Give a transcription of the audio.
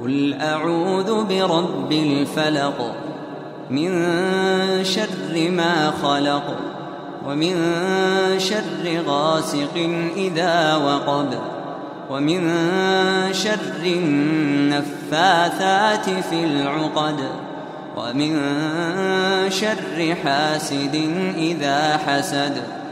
قل أعوذ برب الفلق من شر ما خلق ومن شر غاسق إذا وقب ومن شر النفاثات في العقد ومن شر حاسد إذا حسد